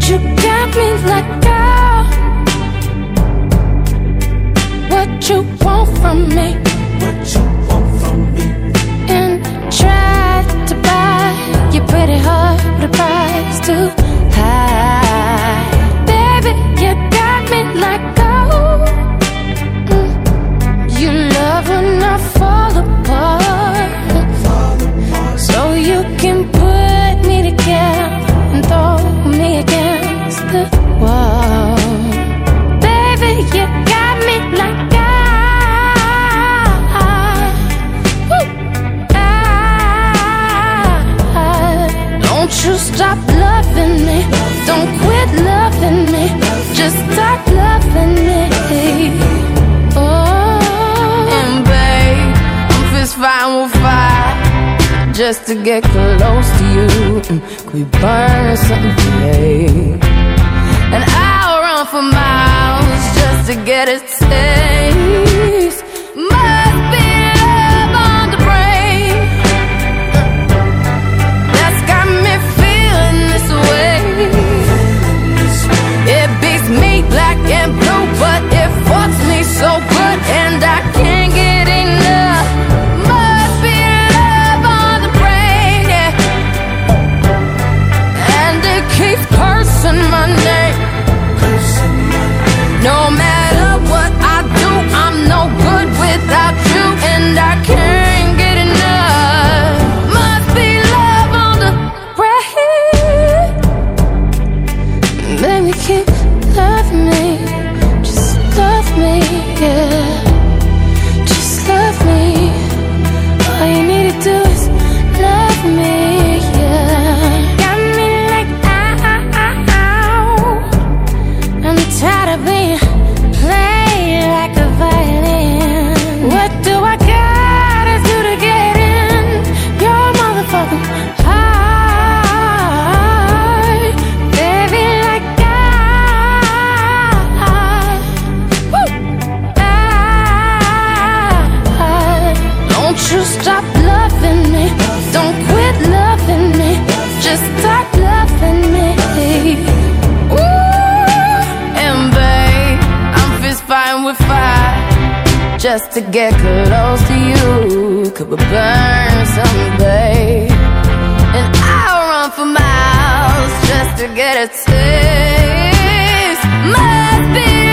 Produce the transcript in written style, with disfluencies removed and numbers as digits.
You got me like, girl, what you want from me? What you want from me? And try to buy your pretty heart with a price too high. Baby, you got me like, oh, you love when I fall apart, so you can put me together and throw me against the wall. Baby, you got me like, don't you stop loving me, don't quit loving me, just stop loving me. Oh, and babe, I'm fist fighting with fire just to get close to you. Could we burn something today? And I'll run for miles just to get a taste. Must be love on the brain that's got me feeling this way. It beats me black and blue, but it fucks me so good, and I can't get enough. Must be love on the brain, yeah. And it keeps cursing my name. No matter what I do, I'm no good without you, and I can't get enough. Must be love on the brain. Baby, keep loving me, just love me, yeah. Just love me. All you need to do is love me, yeah. Got me like, ow. I'm tired of being played like a violin. What do I gotta do to get in your motherfucking heart? Baby, like don't you stop loving me, don't quit loving me, just stop loving me. Ooh, and babe, I'm fist fighting with fire just to get close to you. Could we burn someday? And I'll run for miles just to get a taste. Must be